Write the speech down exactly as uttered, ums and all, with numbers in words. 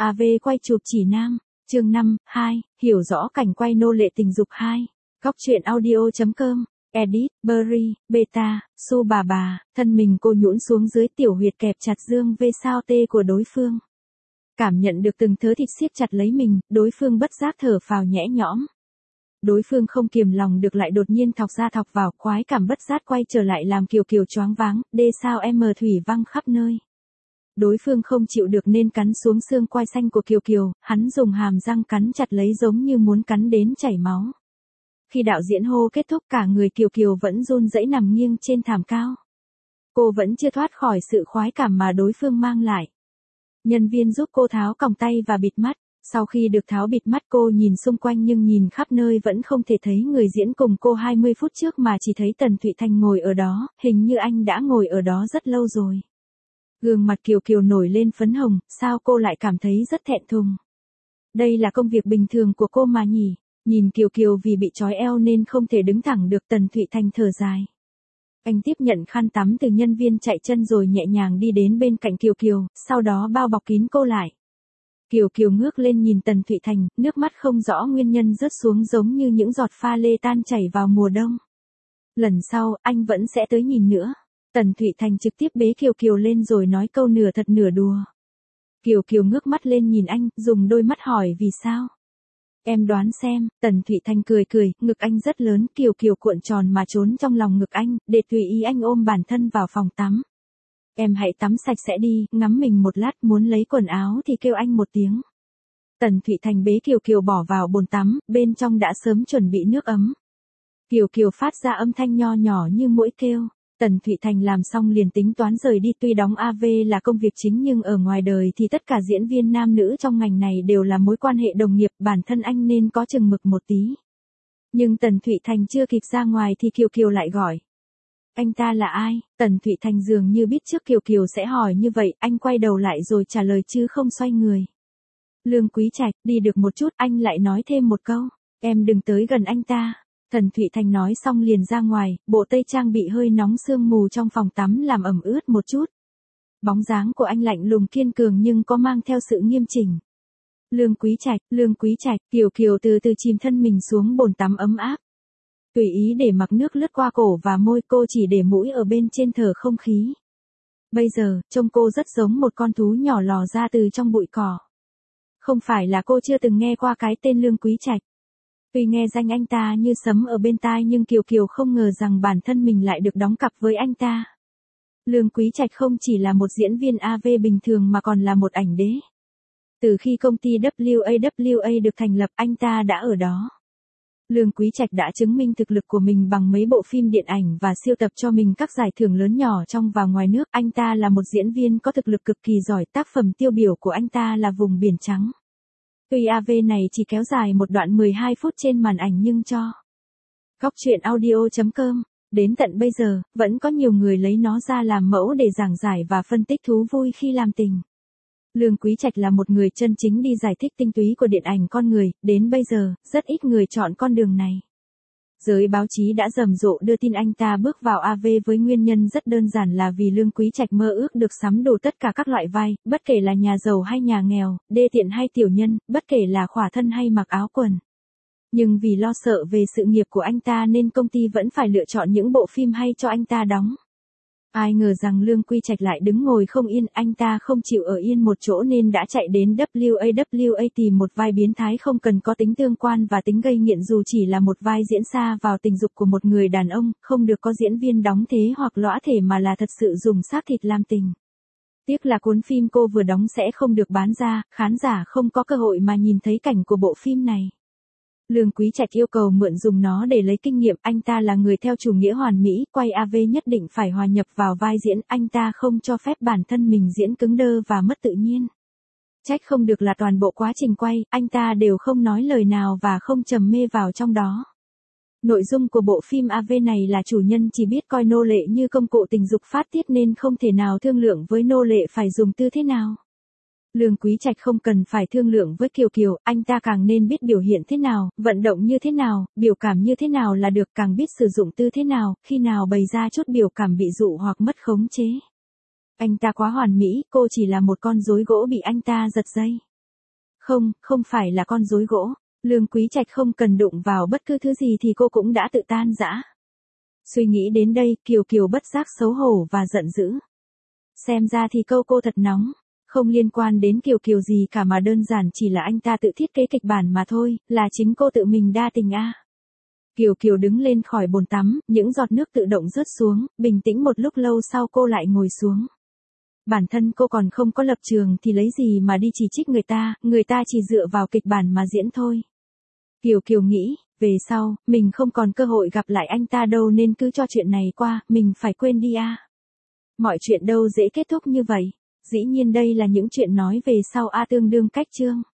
a vê quay chụp chỉ nam, chương năm, hai, hiểu rõ cảnh quay nô lệ tình dục hai. Góc truyện audio chấm com, edit, Berry, beta, su bà bà, thân mình cô nhũn xuống dưới tiểu huyệt kẹp chặt dương vê sao tê của đối phương. Cảm nhận được từng thớ thịt siết chặt lấy mình, đối phương bất giác thở phào nhẹ nhõm. Đối phương không kiềm lòng được lại đột nhiên thọc ra thọc vào, khoái cảm bất giác quay trở lại làm Kiều Kiều choáng váng, đê sao em thủy văng khắp nơi. Đối phương không chịu được nên cắn xuống xương quai xanh của Kiều Kiều, hắn dùng hàm răng cắn chặt lấy giống như muốn cắn đến chảy máu. Khi đạo diễn hô kết thúc, cả người Kiều Kiều vẫn run rẩy nằm nghiêng trên thảm cao. Cô vẫn chưa thoát khỏi sự khoái cảm mà đối phương mang lại. Nhân viên giúp cô tháo còng tay và bịt mắt. Sau khi được tháo bịt mắt, cô nhìn xung quanh nhưng nhìn khắp nơi vẫn không thể thấy người diễn cùng cô hai mươi phút trước mà chỉ thấy Tần Thụy Thành ngồi ở đó, hình như anh đã ngồi ở đó rất lâu rồi. Gương mặt Kiều Kiều nổi lên phấn hồng, sao cô lại cảm thấy rất thẹn thùng. Đây là công việc bình thường của cô mà nhỉ. Nhìn Kiều Kiều vì bị trói eo nên không thể đứng thẳng được, Tần Thụy Thành thở dài. Anh tiếp nhận khăn tắm từ nhân viên chạy chân rồi nhẹ nhàng đi đến bên cạnh Kiều Kiều, sau đó bao bọc kín cô lại. Kiều Kiều ngước lên nhìn Tần Thụy Thành, nước mắt không rõ nguyên nhân rớt xuống giống như những giọt pha lê tan chảy vào mùa đông. Lần sau, anh vẫn sẽ tới nhìn nữa. Tần Thụy Thành trực tiếp bế Kiều Kiều lên rồi nói câu nửa thật nửa đùa. Kiều Kiều ngước mắt lên nhìn anh, dùng đôi mắt hỏi vì sao. Em đoán xem, Tần Thụy Thành cười cười, ngực anh rất lớn, Kiều Kiều cuộn tròn mà trốn trong lòng ngực anh, để tùy ý anh ôm bản thân vào phòng tắm. Em hãy tắm sạch sẽ đi, ngắm mình một lát, muốn lấy quần áo thì kêu anh một tiếng. Tần Thụy Thành bế Kiều Kiều bỏ vào bồn tắm, bên trong đã sớm chuẩn bị nước ấm. Kiều Kiều phát ra âm thanh nho nhỏ như muỗi kêu. Tần Thụy Thành làm xong liền tính toán rời đi, tuy đóng a vê là công việc chính nhưng ở ngoài đời thì tất cả diễn viên nam nữ trong ngành này đều là mối quan hệ đồng nghiệp, bản thân anh nên có chừng mực một tí. Nhưng Tần Thụy Thành chưa kịp ra ngoài thì Kiều Kiều lại gọi. Anh ta là ai? Tần Thụy Thành dường như biết trước Kiều Kiều sẽ hỏi như vậy, anh quay đầu lại rồi trả lời chứ không xoay người. Lương Quý Trạch, đi được một chút, anh lại nói thêm một câu, em đừng tới gần anh ta. Tần Thụy Thành nói xong liền ra ngoài, bộ tây trang bị hơi nóng sương mù trong phòng tắm làm ẩm ướt một chút. Bóng dáng của anh lạnh lùng kiên cường nhưng có mang theo sự nghiêm chỉnh. Lương Quý Trạch, Lương Quý Trạch, Kiều Kiều từ từ chìm thân mình xuống bồn tắm ấm áp. Tùy ý để mặc nước lướt qua cổ và môi, cô chỉ để mũi ở bên trên thở không khí. Bây giờ, trông cô rất giống một con thú nhỏ lò ra từ trong bụi cỏ. Không phải là cô chưa từng nghe qua cái tên Lương Quý Trạch. Tuy nghe danh anh ta như sấm ở bên tai nhưng Kiều Kiều không ngờ rằng bản thân mình lại được đóng cặp với anh ta. Lương Quý Trạch không chỉ là một diễn viên a vê bình thường mà còn là một ảnh đế. Từ khi công ty W A W A được thành lập, anh ta đã ở đó. Lương Quý Trạch đã chứng minh thực lực của mình bằng mấy bộ phim điện ảnh và siêu tập cho mình các giải thưởng lớn nhỏ trong và ngoài nước. Anh ta là một diễn viên có thực lực cực kỳ giỏi, tác phẩm tiêu biểu của anh ta là Vùng Biển Trắng. Tuy a vê này chỉ kéo dài một đoạn mười hai phút trên màn ảnh nhưng cho Góc truyện audio chấm com, đến tận bây giờ, vẫn có nhiều người lấy nó ra làm mẫu để giảng giải và phân tích thú vui khi làm tình. Lương Quý Trạch là một người chân chính đi giải thích tinh túy của điện ảnh con người, đến bây giờ, rất ít người chọn con đường này. Giới báo chí đã rầm rộ đưa tin anh ta bước vào a vê với nguyên nhân rất đơn giản là vì Lương Quý Trạch mơ ước được sắm đủ tất cả các loại vai, bất kể là nhà giàu hay nhà nghèo, đê tiện hay tiểu nhân, bất kể là khỏa thân hay mặc áo quần. Nhưng vì lo sợ về sự nghiệp của anh ta nên công ty vẫn phải lựa chọn những bộ phim hay cho anh ta đóng. Ai ngờ rằng Lương Quý Trạch lại đứng ngồi không yên, anh ta không chịu ở yên một chỗ nên đã chạy đến W A W A tìm một vai biến thái không cần có tính tương quan và tính gây nghiện, dù chỉ là một vai diễn xa vào tình dục của một người đàn ông, không được có diễn viên đóng thế hoặc lõa thể mà là thật sự dùng xác thịt làm tình. Tiếc là cuốn phim cô vừa đóng sẽ không được bán ra, khán giả không có cơ hội mà nhìn thấy cảnh của bộ phim này. Lương Quý Trạch yêu cầu mượn dùng nó để lấy kinh nghiệm, anh ta là người theo chủ nghĩa hoàn mỹ, quay a vê nhất định phải hòa nhập vào vai diễn, anh ta không cho phép bản thân mình diễn cứng đơ và mất tự nhiên. Trách không được là toàn bộ quá trình quay, anh ta đều không nói lời nào và không trầm mê vào trong đó. Nội dung của bộ phim a vê này là chủ nhân chỉ biết coi nô lệ như công cụ tình dục phát tiết nên không thể nào thương lượng với nô lệ phải dùng tư thế nào. Lương Quý Trạch không cần phải thương lượng với Kiều Kiều, anh ta càng nên biết biểu hiện thế nào, vận động như thế nào, biểu cảm như thế nào là được, càng biết sử dụng tư thế nào, khi nào bày ra chút biểu cảm bị dụ hoặc mất khống chế. Anh ta quá hoàn mỹ, cô chỉ là một con rối gỗ bị anh ta giật dây. Không, không phải là con rối gỗ. Lương Quý Trạch không cần đụng vào bất cứ thứ gì thì cô cũng đã tự tan rã. Suy nghĩ đến đây, Kiều Kiều bất giác xấu hổ và giận dữ. Xem ra thì câu cô thật nóng. Không liên quan đến Kiều Kiều gì cả mà đơn giản chỉ là anh ta tự thiết kế kịch bản mà thôi, là chính cô tự mình đa tình a. À. Kiều Kiều đứng lên khỏi bồn tắm, những giọt nước tự động rớt xuống, bình tĩnh một lúc lâu sau cô lại ngồi xuống. Bản thân cô còn không có lập trường thì lấy gì mà đi chỉ trích người ta, người ta chỉ dựa vào kịch bản mà diễn thôi. Kiều Kiều nghĩ, về sau, mình không còn cơ hội gặp lại anh ta đâu nên cứ cho chuyện này qua, mình phải quên đi a. À. Mọi chuyện đâu dễ kết thúc như vậy. Dĩ nhiên đây là những chuyện nói về sau A tương đương cách chương.